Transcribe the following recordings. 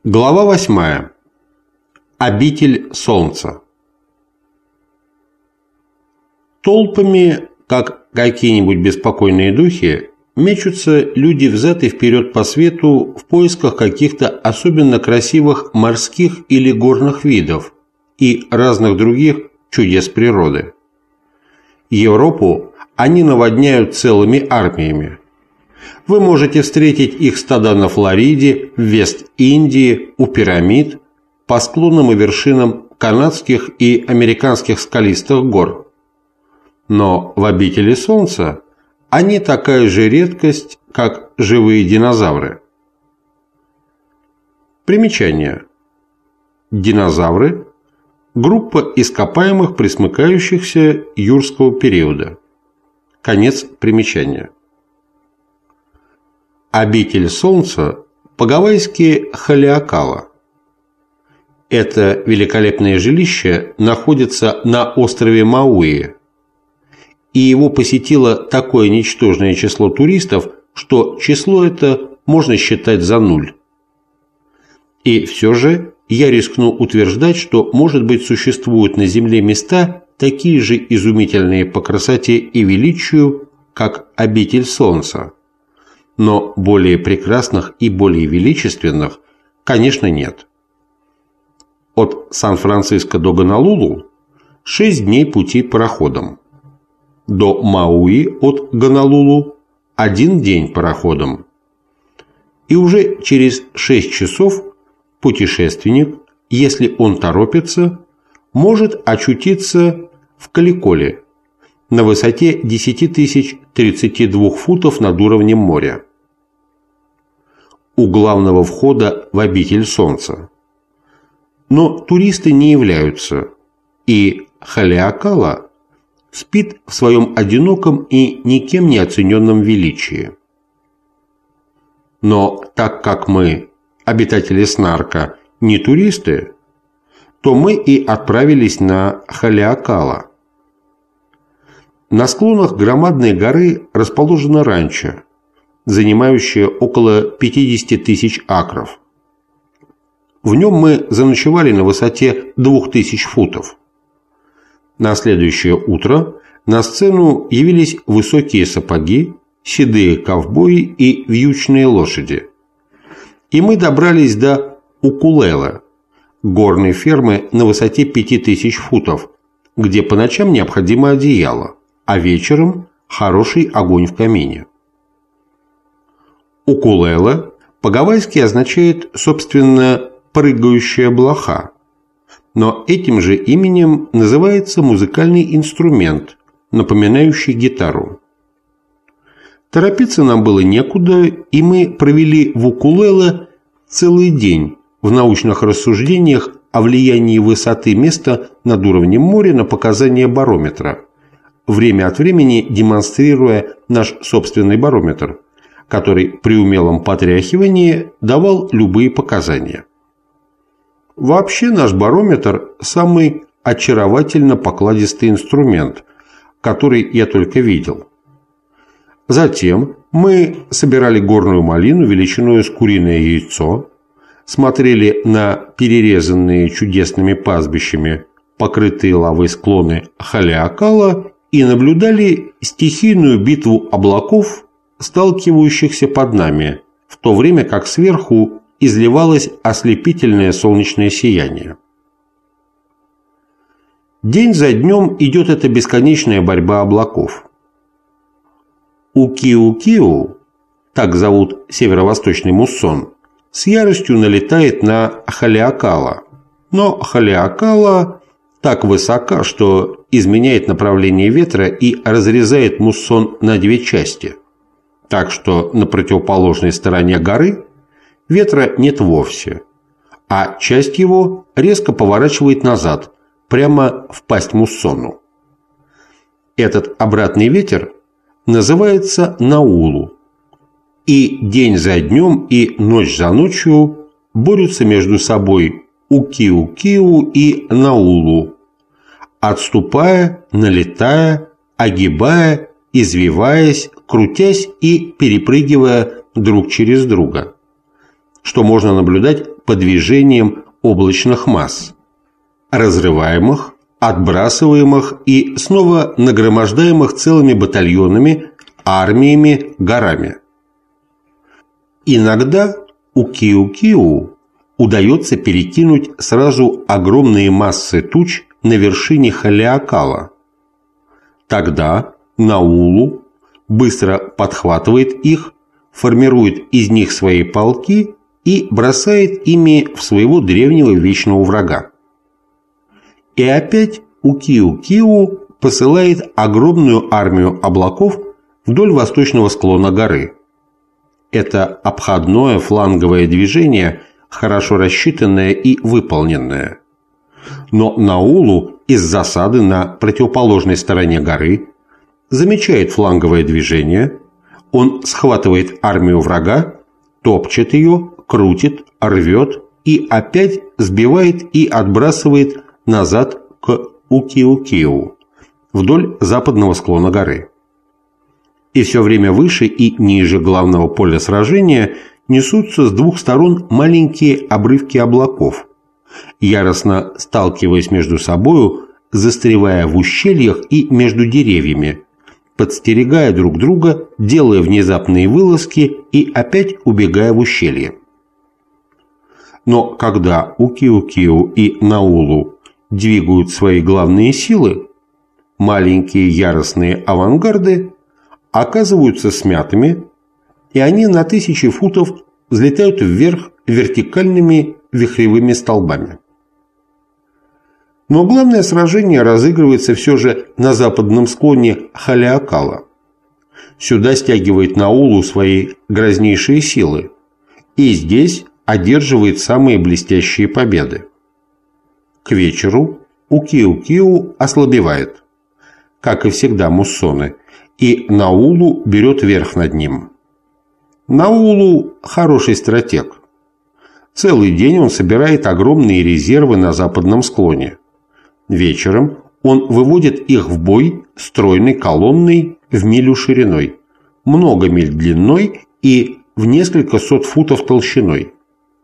Глава 8. Обитель солнца. Толпами, как какие-нибудь беспокойные духи, мечутся люди взад и вперед по свету в поисках каких-то особенно красивых морских или горных видов и разных других чудес природы. Европу они наводняют целыми армиями. Вы можете встретить их стада на Флориде, в Вест-Индии, у пирамид, по склонам и вершинам канадских и американских скалистых гор. Но в обители солнца они такая же редкость, как живые динозавры. Примечание. Динозавры – группа ископаемых, пресмыкающихся юрского периода. Конец примечания. Обитель солнца по-гавайски Халеакала. Это великолепное жилище находится на острове Мауи, и его посетило такое ничтожное число туристов, что число это можно считать за нуль. И все же я рискну утверждать, что, может быть, существуют на Земле места, такие же изумительные по красоте и величию, как обитель солнца. Но более прекрасных и более величественных, конечно, нет. От Сан-Франциско до Гонолулу 6 дней пути пароходом. До Мауи от Гонолулу 1 день пароходом. И уже через 6 часов путешественник, если он торопится, может очутиться в Каликоле на высоте 10 032 футов над уровнем моря, у главного входа в обитель солнца. Но туристы не являются, и Халеакала спит в своем одиноком и никем не оцененном величии. Но так как мы, обитатели Снарка, не туристы, то мы и отправились на Халеакала. На склонах громадной горы расположено ранчо, занимающее около 50 000 акров. В нем мы заночевали на высоте 2000 футов. На следующее утро на сцену явились высокие сапоги, седые ковбои и вьючные лошади. И мы добрались до Укулеле, горной фермы на высоте 5000 футов, где по ночам необходимо одеяло, а вечером хороший огонь в камине. Укулеле по-гавайски означает, собственно, «прыгающая блоха», но этим же именем называется музыкальный инструмент, напоминающий гитару. Торопиться нам было некуда, и мы провели в Укулеле целый день в научных рассуждениях о влиянии высоты места над уровнем моря на показания барометра, время от времени демонстрируя наш собственный барометр, который при умелом потряхивании давал любые показания. Вообще наш барометр – самый очаровательно покладистый инструмент, который я только видел. Затем мы собирали горную малину величиной с куриное яйцо, смотрели на перерезанные чудесными пастбищами покрытые лавой склоны Халеакала и наблюдали стихийную битву облаков, сталкивающихся под нами, в то время как сверху изливалось ослепительное солнечное сияние. День за днем идет эта бесконечная борьба облаков. Укиу-Киу, так зовут северо-восточный муссон, с яростью налетает на Халеакала, но Халеакала так высока, что изменяет направление ветра и разрезает муссон на 2 части, так что на противоположной стороне горы ветра нет вовсе, а часть его резко поворачивает назад, прямо в пасть муссону. Этот обратный ветер называется наулу, и день за днем и ночь за ночью борются между собой Укиу-Киу и наулу, отступая, налетая, огибая, извиваясь, крутясь и перепрыгивая друг через друга. что можно наблюдать по движениям облачных масс, разрываемых, отбрасываемых и снова нагромождаемых целыми батальонами, армиями, горами. Иногда Укиу-Киу удается перекинуть сразу огромные массы туч на вершине Халиакала. Тогда Наулу быстро подхватывает их, формирует из них свои полки и бросает ими в своего древнего вечного врага. И опять Укиу-Киу посылает огромную армию облаков вдоль восточного склона горы. Это обходное фланговое движение, хорошо рассчитанное и выполненное. Но Наулу из засады на противоположной стороне горы замечает фланговое движение, он схватывает армию врага, топчет ее, крутит, рвет и опять сбивает и отбрасывает назад к Укиу-Киу вдоль западного склона горы. И все время выше и ниже главного поля сражения несутся с двух сторон маленькие обрывки облаков, яростно сталкиваясь между собою, застревая в ущельях и между деревьями, подстерегая друг друга, делая внезапные вылазки и опять убегая в ущелье. Но когда Укиу-Киу и Наулу двигают свои главные силы, маленькие яростные авангарды оказываются смятыми, и они на тысячи футов взлетают вверх вертикальными вихревыми столбами. Но главное сражение разыгрывается все же на западном склоне Халиакала. Сюда стягивает Наулу свои грознейшие силы, и здесь одерживает самые блестящие победы. К вечеру Укиу-Киу ослабевает, как и всегда муссоны, и Наулу берет верх над ним. Наулу – хороший стратег. Целый день он собирает огромные резервы на западном склоне. Вечером он выводит их в бой стройной колонной в милю шириной, много миль длиной и в несколько сот футов толщиной.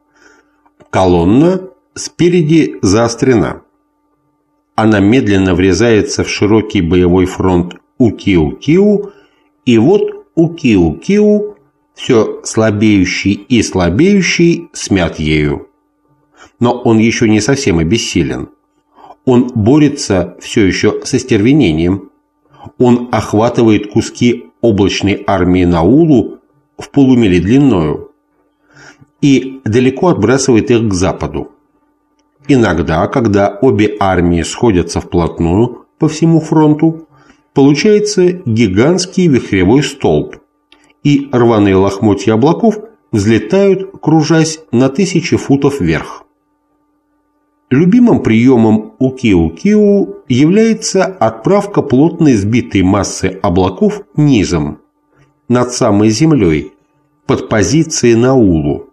Колонна спереди заострена. Она медленно врезается в широкий боевой фронт Укиу-Киу, и вот Укиу-Киу, все слабеющий и слабеющий, смят ею. Но он еще не совсем обессилен. Он борется все еще со остервенением. Он охватывает куски облачной армии Наулу в полумиле длиною и далеко отбрасывает их к западу. Иногда, когда обе армии сходятся вплотную по всему фронту, получается гигантский вихревой столб, и рваные лохмотья облаков взлетают, кружась на тысячи футов вверх. Любимым приемом Укиу-Киу является отправка плотной сбитой массы облаков низом, над самой землей, под позиции Наулу.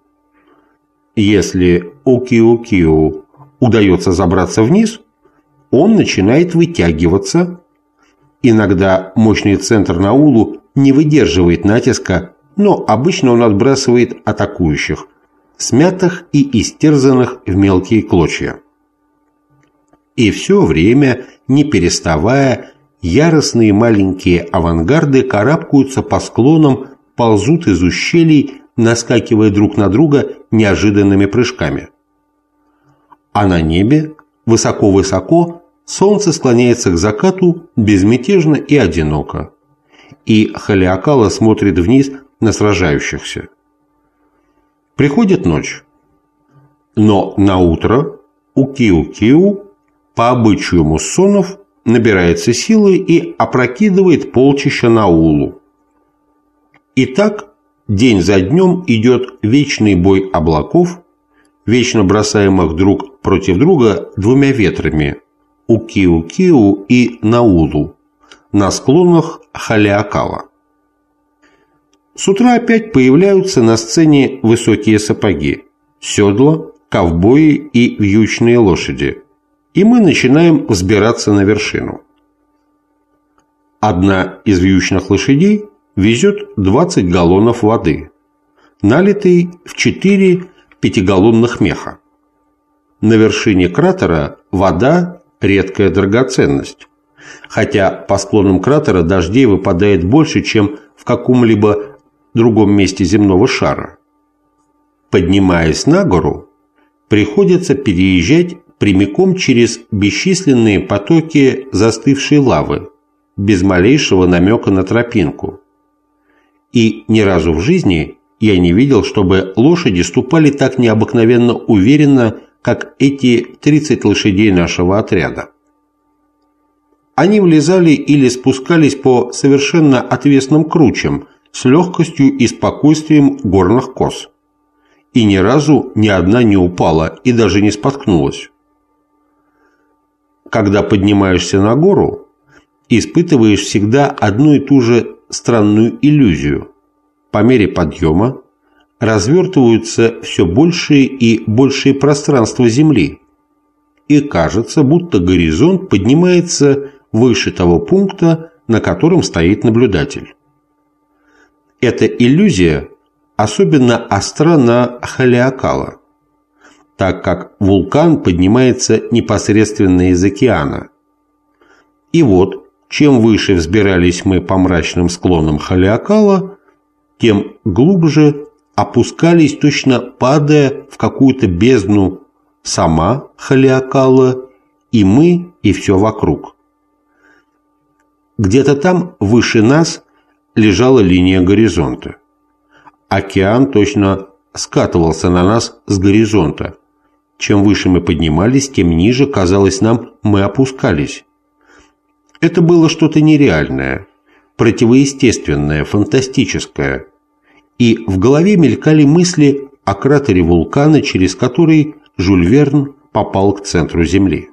Если Укиу-Киу удается забраться вниз, он начинает вытягиваться. Иногда мощный центр Наулу не выдерживает натиска, но обычно он отбрасывает атакующих, смятых и истерзанных в мелкие клочья. И все время, не переставая, яростные маленькие авангарды карабкаются по склонам, ползут из ущелий, наскакивая друг на друга неожиданными прыжками. А на небе, высоко-высоко, солнце склоняется к закату безмятежно и одиноко, и Халиакала смотрит вниз на сражающихся. Приходит ночь, но наутро Укиу-Киу по обычаю муссонов набирается силы и опрокидывает полчища Наулу. И так день за днем идет вечный бой облаков, вечно бросаемых друг против друга двумя ветрами – Укиу-Киу и Наулу на склонах Халиакала. С утра опять появляются на сцене высокие сапоги, седла, ковбои и вьючные лошади, и мы начинаем взбираться на вершину. Одна из вьючных лошадей везет 20 галлонов воды, налитой в 4 пятигаллонных меха. На вершине кратера вода – редкая драгоценность, хотя по склонам кратера дождей выпадает больше, чем в каком-либо другом месте земного шара. Поднимаясь на гору, приходится переезжать прямиком через бесчисленные потоки застывшей лавы, без малейшего намека на тропинку. И ни разу в жизни я не видел, чтобы лошади ступали так необыкновенно уверенно, как эти 30 лошадей нашего отряда. Они влезали или спускались по совершенно отвесным кручам с легкостью и спокойствием горных коз. И ни разу ни одна не упала и даже не споткнулась. Когда поднимаешься на гору, испытываешь всегда одну и ту же странную иллюзию. По мере подъема развертываются все большие и большие пространства Земли, и кажется, будто горизонт поднимается выше того пункта, на котором стоит наблюдатель. Эта иллюзия особенно остра на Халиакала, так как вулкан поднимается непосредственно из океана. И вот, чем выше взбирались мы по мрачным склонам Халиакала, тем глубже опускались, точно падая в какую-то бездну, сама Халиакала, и мы, и все вокруг. Где-то там, выше нас, лежала линия горизонта. Океан точно скатывался на нас с горизонта. Чем выше мы поднимались, тем ниже, казалось нам, мы опускались. Это было что-то нереальное, противоестественное, фантастическое. И в голове мелькали мысли о кратере вулкана, через который Жюль Верн попал к центру Земли.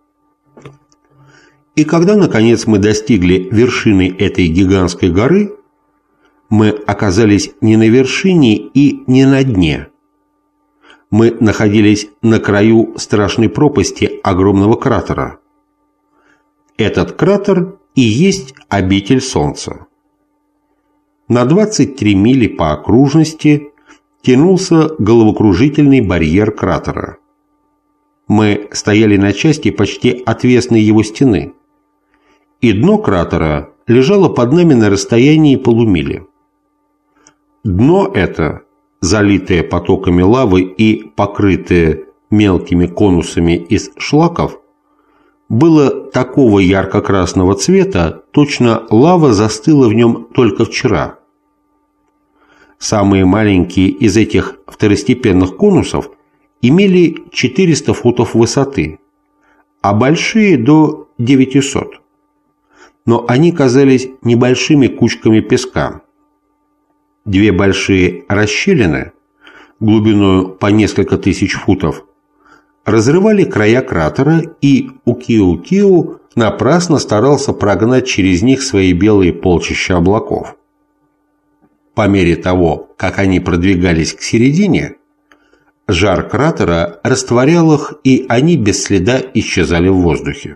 И когда, наконец, мы достигли вершины этой гигантской горы, мы оказались не на вершине и не на дне. Мы находились на краю страшной пропасти огромного кратера. Этот кратер и есть обитель Солнца. На 23 мили по окружности тянулся головокружительный барьер кратера. Мы стояли на части почти отвесной его стены, и дно кратера лежало под нами на расстоянии полумили. Дно это, залитое потоками лавы и покрытое мелкими конусами из шлаков, было такого ярко-красного цвета, точно лава застыла в нем только вчера. Самые маленькие из этих второстепенных конусов имели 400 футов высоты, а большие до 900. Но они казались небольшими кучками песка. Две большие расщелины, глубиной по несколько тысяч футов, разрывали края кратера, и Укиу-Киу напрасно старался прогнать через них свои белые полчища облаков. По мере того, как они продвигались к середине, жар кратера растворял их, и они без следа исчезали в воздухе.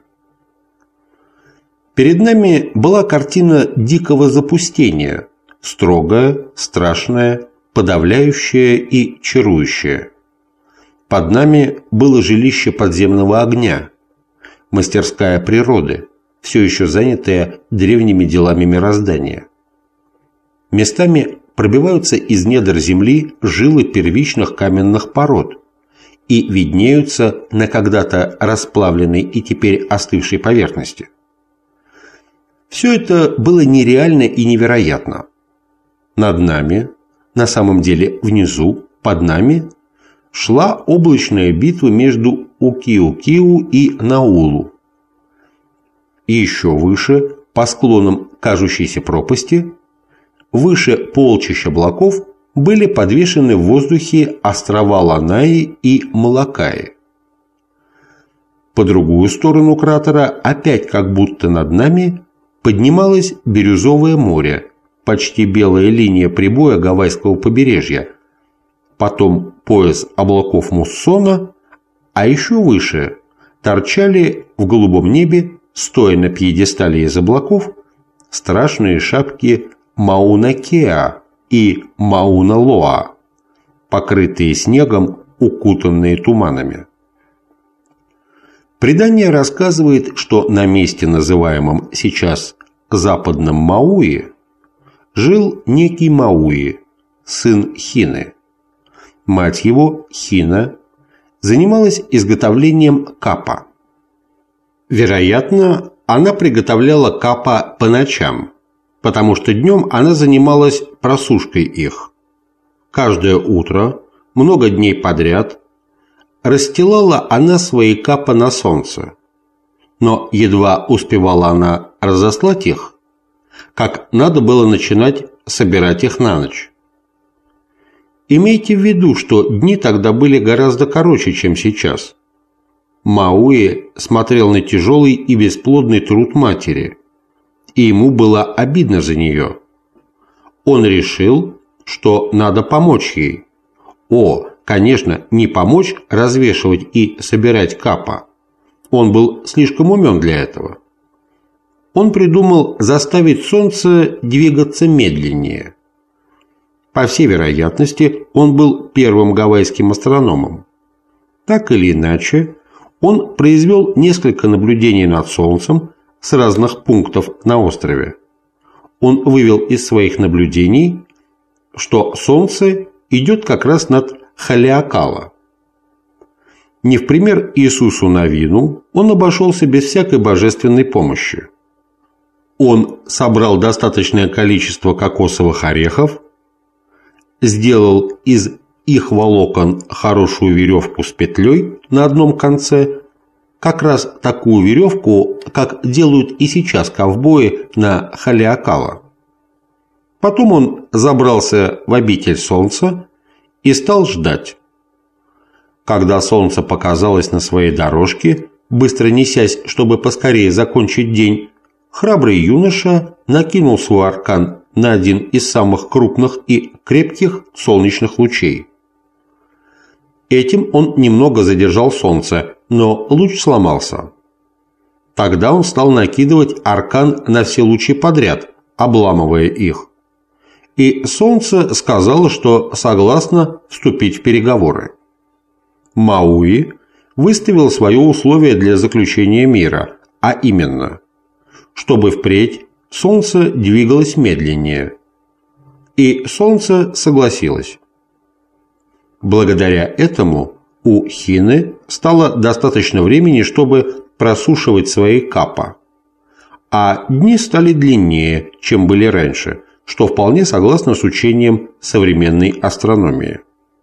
Перед нами была картина дикого запустения, строгая, страшная, подавляющая и чарующая. Под нами было жилище подземного огня, мастерская природы, все еще занятая древними делами мироздания. Местами пробиваются из недр земли жилы первичных каменных пород и виднеются на когда-то расплавленной и теперь остывшей поверхности. Все это было нереально и невероятно. Над нами, на самом деле внизу, под нами, шла облачная битва между Укиу-Киу и Наулу. И еще выше, по склонам кажущейся пропасти, выше полчища облаков, были подвешены в воздухе острова Ланаи и Малакаи. По другую сторону кратера, опять как будто над нами, поднималось бирюзовое море, почти белая линия прибоя Гавайского побережья, потом пояс облаков муссона, а еще выше торчали в голубом небе, стоя на пьедестале из облаков, страшные шапки Мауна-Кеа и Мауна-Лоа, покрытые снегом укутанные туманами. Предание рассказывает, что на месте, называемом сейчас западном Мауи, жил некий Мауи, сын Хины. Мать его, Хина, занималась изготовлением капа. Вероятно, она приготовляла капа по ночам, потому что днем она занималась просушкой их. Каждое утро, много дней подряд, расстилала она свои капа на солнце, но едва успевала она разослать их, как надо было начинать собирать их на ночь. Имейте в виду, что дни тогда были гораздо короче, чем сейчас. Мауи смотрел на тяжелый и бесплодный труд матери, и ему было обидно за нее. Он решил, что надо помочь ей. Конечно, не помочь развешивать и собирать капа. Он был слишком умен для этого. Он придумал заставить солнце двигаться медленнее. По всей вероятности, он был первым гавайским астрономом. Так или иначе, он произвел несколько наблюдений над Солнцем с разных пунктов на острове. Он вывел из своих наблюдений, что Солнце идет как раз над Халеакала. Не в пример Иисусу Навину, он обошелся без всякой божественной помощи. Он собрал достаточное количество кокосовых орехов, сделал из их волокон хорошую веревку с петлей на одном конце, как раз такую веревку, как делают и сейчас ковбои на Халеакала. Потом он забрался в обитель солнца и стал ждать. Когда солнце показалось на своей дорожке, быстро несясь, чтобы поскорее закончить день, храбрый юноша накинул свой аркан на один из самых крупных и крепких солнечных лучей. Этим он немного задержал солнце, но луч сломался. Тогда он стал накидывать аркан на все лучи подряд, обламывая их. И солнце сказало, что согласно вступить в переговоры. Мауи выставил свое условие для заключения мира, а именно, чтобы впредь солнце двигалось медленнее. И солнце согласилось. Благодаря этому у Хины стало достаточно времени, чтобы просушивать свои капа, а дни стали длиннее, чем были раньше, что вполне согласно с учением современной астрономии.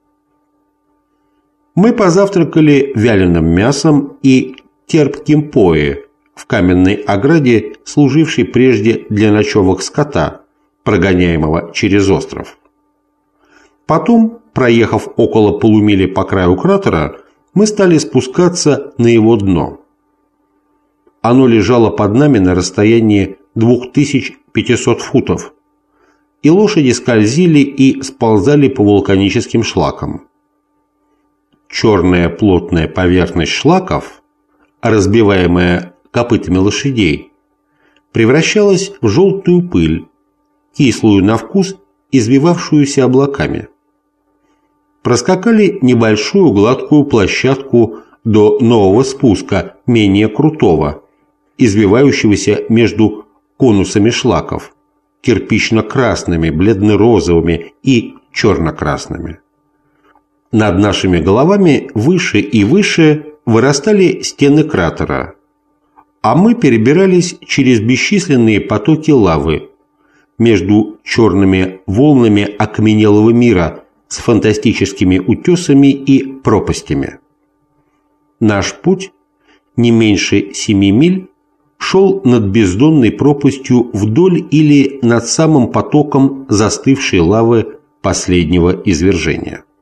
Мы позавтракали вяленым мясом и терпким поэ в каменной ограде, служившей прежде для ночевок скота, прогоняемого через остров. Потом, проехав около полумили по краю кратера, мы стали спускаться на его дно. Оно лежало под нами на расстоянии 2500 футов, и лошади скользили и сползали по вулканическим шлакам. Черная плотная поверхность шлаков, разбиваемая копытами лошадей, превращалась в желтую пыль, кислую на вкус, извивавшуюся облаками. Проскакали небольшую гладкую площадку до нового спуска, менее крутого, извивающегося между конусами шлаков, кирпично-красными, бледно-розовыми и черно-красными. Над нашими головами выше и выше вырастали стены кратера, а мы перебирались через бесчисленные потоки лавы между черными волнами окаменелого мира с фантастическими утесами и пропастями. Наш путь, не меньше 7 миль, шел над бездонной пропастью вдоль или над самым потоком застывшей лавы последнего извержения.